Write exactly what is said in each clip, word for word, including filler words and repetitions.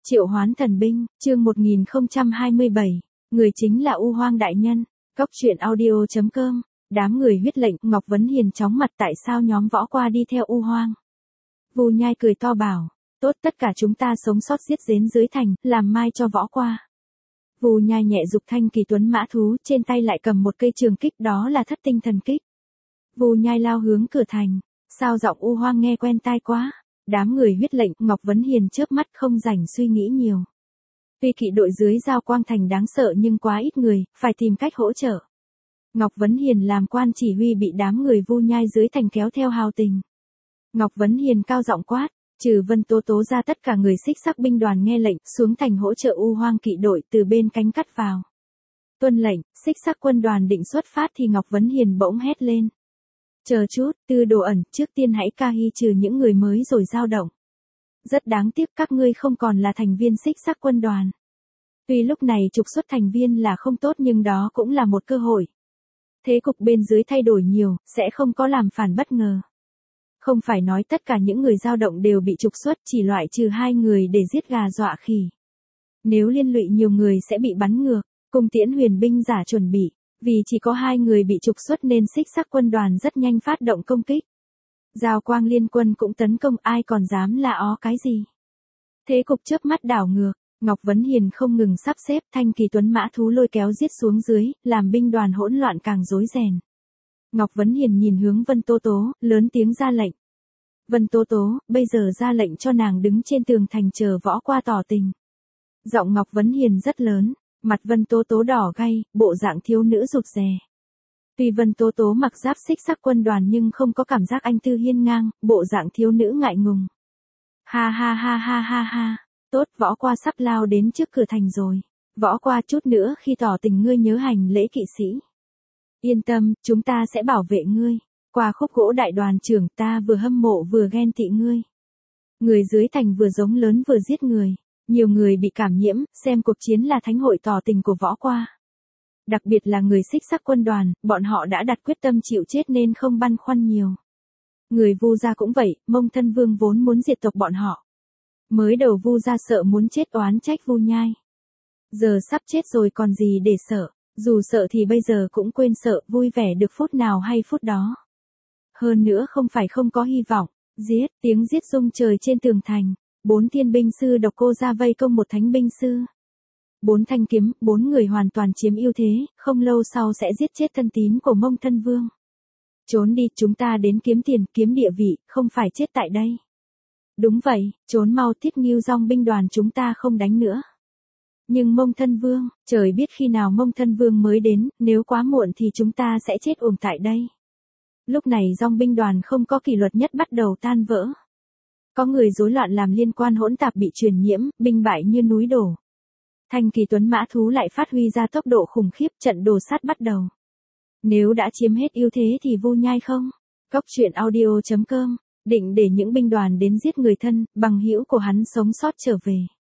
Triệu hoán thần binh, chương một nghìn không trăm hai mươi bảy, người chính là U Hoang đại nhân. Cốc truyện audio chấm com, đám người huyết lệnh, Ngọc Vấn Hiền chóng mặt tại sao nhóm võ qua đi theo U Hoang. Vu Nhai cười to bảo, tốt tất cả chúng ta sống sót giết giến dưới thành, làm mai cho võ qua. Vu Nhai nhẹ dục thanh kỳ tuấn mã thú, trên tay lại cầm một cây trường kích, đó là thất tinh thần kích. Vu Nhai lao hướng cửa thành, sao giọng U Hoang nghe quen tai quá. Đám người huyết lệnh, Ngọc Vấn Hiền chớp mắt không rảnh suy nghĩ nhiều. Tuy kỵ đội dưới Giao Quang Thành đáng sợ nhưng quá ít người, phải tìm cách hỗ trợ. Ngọc Vấn Hiền làm quan chỉ huy bị đám người Vu Nhai dưới thành kéo theo hào tình. Ngọc Vấn Hiền cao giọng quát, trừ Vân Tố Tố ra tất cả người xích sắc binh đoàn nghe lệnh xuống thành hỗ trợ U Hoang kỵ đội từ bên cánh cắt vào. Tuân lệnh, xích sắc quân đoàn định xuất phát thì Ngọc Vấn Hiền bỗng hét lên. Chờ chút, Tư Đồ Ẩn, trước tiên hãy ca hy trừ những người mới rồi dao động. Rất đáng tiếc các ngươi không còn là thành viên xích sắc quân đoàn. Tuy lúc này trục xuất thành viên là không tốt nhưng đó cũng là một cơ hội. Thế cục bên dưới thay đổi nhiều, sẽ không có làm phản bất ngờ. Không phải nói tất cả những người dao động đều bị trục xuất, chỉ loại trừ hai người để giết gà dọa khỉ. Nếu liên lụy nhiều người sẽ bị bắn ngược, Cung Tiễn huyền binh giả chuẩn bị. Vì chỉ có hai người bị trục xuất nên xích sắc quân đoàn rất nhanh phát động công kích. Giao Quang liên quân cũng tấn công, ai còn dám la ó cái gì. Thế cục chớp mắt đảo ngược, Ngọc Vấn Hiền không ngừng sắp xếp thanh kỳ tuấn mã thú lôi kéo giết xuống dưới, làm binh đoàn hỗn loạn càng rối ren. Ngọc Vấn Hiền nhìn hướng Vân Tố Tố, lớn tiếng ra lệnh. Vân Tố Tố, bây giờ ra lệnh cho nàng đứng trên tường thành chờ võ qua tỏ tình. Giọng Ngọc Vấn Hiền rất lớn. Mặt Vân Tố Tố đỏ gay, bộ dạng thiếu nữ rụt rè. Tuy Vân Tố Tố mặc giáp xích sắc quân đoàn nhưng không có cảm giác anh tư hiên ngang, bộ dạng thiếu nữ ngại ngùng. Ha ha ha ha ha ha, tốt võ qua sắp lao đến trước cửa thành rồi. Võ qua chút nữa khi tỏ tình ngươi nhớ hành lễ kỵ sĩ. Yên tâm, chúng ta sẽ bảo vệ ngươi. Qua khúc gỗ đại đoàn trưởng ta vừa hâm mộ vừa ghen tị ngươi. Người dưới thành vừa giống lớn vừa giết người. Nhiều người bị cảm nhiễm, xem cuộc chiến là thánh hội tỏ tình của võ qua. Đặc biệt là người xích sắc quân đoàn, bọn họ đã đặt quyết tâm chịu chết nên không băn khoăn nhiều. Người Vu gia cũng vậy, Mông Thân Vương vốn muốn diệt tộc bọn họ. Mới đầu Vu gia sợ muốn chết oán trách Vu Nhai. Giờ sắp chết rồi còn gì để sợ, dù sợ thì bây giờ cũng quên sợ, vui vẻ được phút nào hay phút đó. Hơn nữa không phải không có hy vọng, giết, tiếng giết rung trời trên tường thành. Bốn thiên binh sư độc cô ra vây công một thánh binh sư. Bốn thanh kiếm, bốn người hoàn toàn chiếm ưu thế, không lâu sau sẽ giết chết thân tín của Mông Thân Vương. Trốn đi, chúng ta đến kiếm tiền, kiếm địa vị, không phải chết tại đây. Đúng vậy, trốn mau, Thiết Ngưu Dong binh đoàn chúng ta không đánh nữa. Nhưng Mông Thân Vương, trời biết khi nào Mông Thân Vương mới đến, nếu quá muộn thì chúng ta sẽ chết uổng tại đây. Lúc này Dong binh đoàn không có kỷ luật nhất bắt đầu tan vỡ. Có người rối loạn làm liên quan hỗn tạp bị truyền nhiễm, binh bại như núi đổ. Thanh kỳ tuấn mã thú lại phát huy ra tốc độ khủng khiếp, trận đồ sát bắt đầu. Nếu đã chiếm hết ưu thế thì Vu Nhai không? Cốc truyện audio chấm com, định để những binh đoàn đến giết người thân, bằng hữu của hắn sống sót trở về.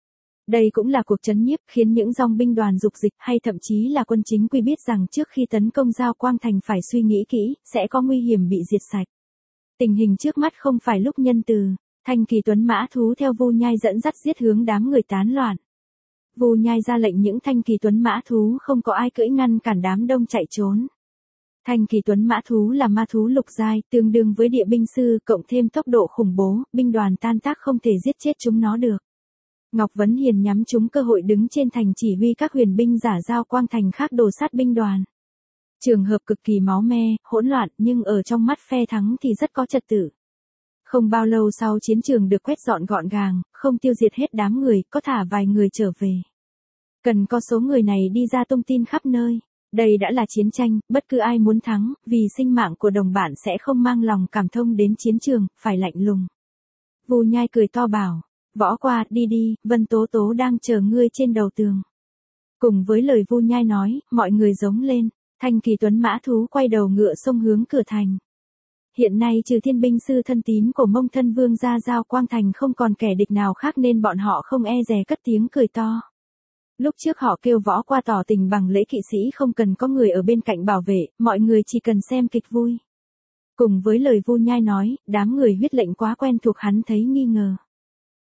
Đây cũng là cuộc trấn nhiếp khiến những dòng binh đoàn dục dịch hay thậm chí là quân chính quy biết rằng trước khi tấn công Giao Quang Thành phải suy nghĩ kỹ, sẽ có nguy hiểm bị diệt sạch. Tình hình trước mắt không phải lúc nhân từ. Thanh kỳ tuấn mã thú theo Vu Nhai dẫn dắt giết hướng đám người tán loạn. Vu Nhai ra lệnh những thanh kỳ tuấn mã thú không có ai cưỡi ngăn cản đám đông chạy trốn. Thanh kỳ tuấn mã thú là ma thú lục giai, tương đương với địa binh sư, cộng thêm tốc độ khủng bố, binh đoàn tan tác không thể giết chết chúng nó được. Ngọc Vấn Hiền nhắm trúng cơ hội đứng trên thành chỉ huy các huyền binh giả Giao Quang Thành khác đồ sát binh đoàn. Trường hợp cực kỳ máu me, hỗn loạn nhưng ở trong mắt phe thắng thì rất có trật tự. Không bao lâu sau chiến trường được quét dọn gọn gàng, không tiêu diệt hết đám người, có thả vài người trở về. Cần có số người này đi ra tung tin khắp nơi. Đây đã là chiến tranh, bất cứ ai muốn thắng, vì sinh mạng của đồng bạn sẽ không mang lòng cảm thông đến chiến trường, phải lạnh lùng. Vu Nhai cười to bảo, võ qua, đi đi, Vân Tố Tố đang chờ ngươi trên đầu tường. Cùng với lời Vu Nhai nói, mọi người giống lên, thanh kỳ tuấn mã thú quay đầu ngựa xông hướng cửa thành. Hiện nay trừ thiên binh sư thân tín của Mông Thân Vương ra Giao Quang Thành không còn kẻ địch nào khác nên bọn họ không e dè cất tiếng cười to. Lúc trước họ kêu võ qua tỏ tình bằng lễ kỵ sĩ không cần có người ở bên cạnh bảo vệ, mọi người chỉ cần xem kịch vui. Cùng với lời Vu Nhai nói, đám người huyết lệnh quá quen thuộc hắn thấy nghi ngờ.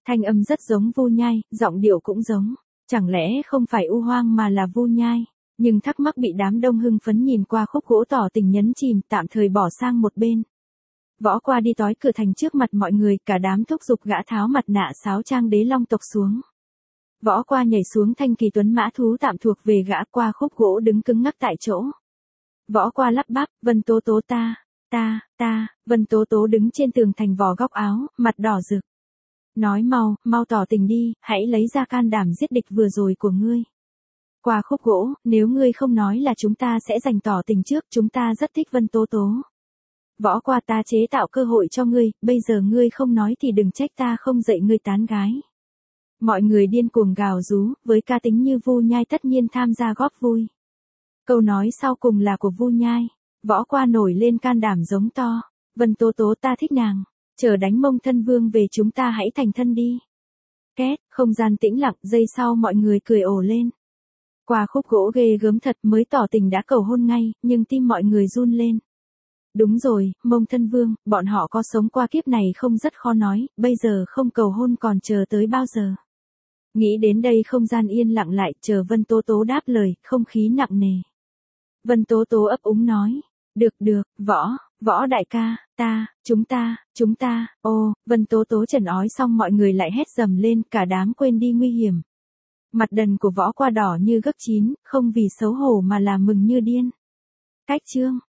Thanh âm rất giống Vu Nhai, giọng điệu cũng giống. Chẳng lẽ không phải U Hoang mà là Vu Nhai? Nhưng thắc mắc bị đám đông hưng phấn nhìn qua khúc gỗ tỏ tình nhấn chìm, tạm thời bỏ sang một bên. Võ Qua đi tói cửa thành trước mặt mọi người, cả đám thúc giục gã tháo mặt nạ sáo trang đế long tộc xuống. Võ Qua nhảy xuống thanh kỳ tuấn mã thú tạm thuộc về gã, qua khúc gỗ đứng cứng ngắc tại chỗ. Võ Qua lắp bắp, Vân Tố Tố ta, ta, ta, Vân Tố Tố đứng trên tường thành vò góc áo, mặt đỏ rực. Nói mau, mau tỏ tình đi, hãy lấy ra can đảm giết địch vừa rồi của ngươi. Qua khúc gỗ, nếu ngươi không nói là chúng ta sẽ giành tỏ tình trước, chúng ta rất thích Vân Tố Tố. Võ Qua ta chế tạo cơ hội cho ngươi, bây giờ ngươi không nói thì đừng trách ta không dạy ngươi tán gái. Mọi người điên cuồng gào rú, với ca tính như Vu Nhai tất nhiên tham gia góp vui. Câu nói sau cùng là của Vu Nhai. Võ Qua nổi lên can đảm giống to. Vân Tố Tố ta thích nàng. Chờ đánh Mông Thân Vương về chúng ta hãy thành thân đi. Két, không gian tĩnh lặng, giây sau mọi người cười ồ lên. Qua khúc gỗ ghê gớm thật, mới tỏ tình đã cầu hôn ngay, nhưng tim mọi người run lên. Đúng rồi, Mông Thân Vương, bọn họ có sống qua kiếp này không rất khó nói, bây giờ không cầu hôn còn chờ tới bao giờ. Nghĩ đến đây không gian yên lặng lại, chờ Vân Tố Tố đáp lời, không khí nặng nề. Vân Tố Tố ấp úng nói, được được, võ, võ đại ca, ta, chúng ta, chúng ta, ô, Vân Tố Tố trần ói xong mọi người lại hét dầm lên, cả đám quên đi nguy hiểm. Mặt đần của Võ Qua đỏ như gấc chín, không vì xấu hổ mà là mừng như điên. Cách chương.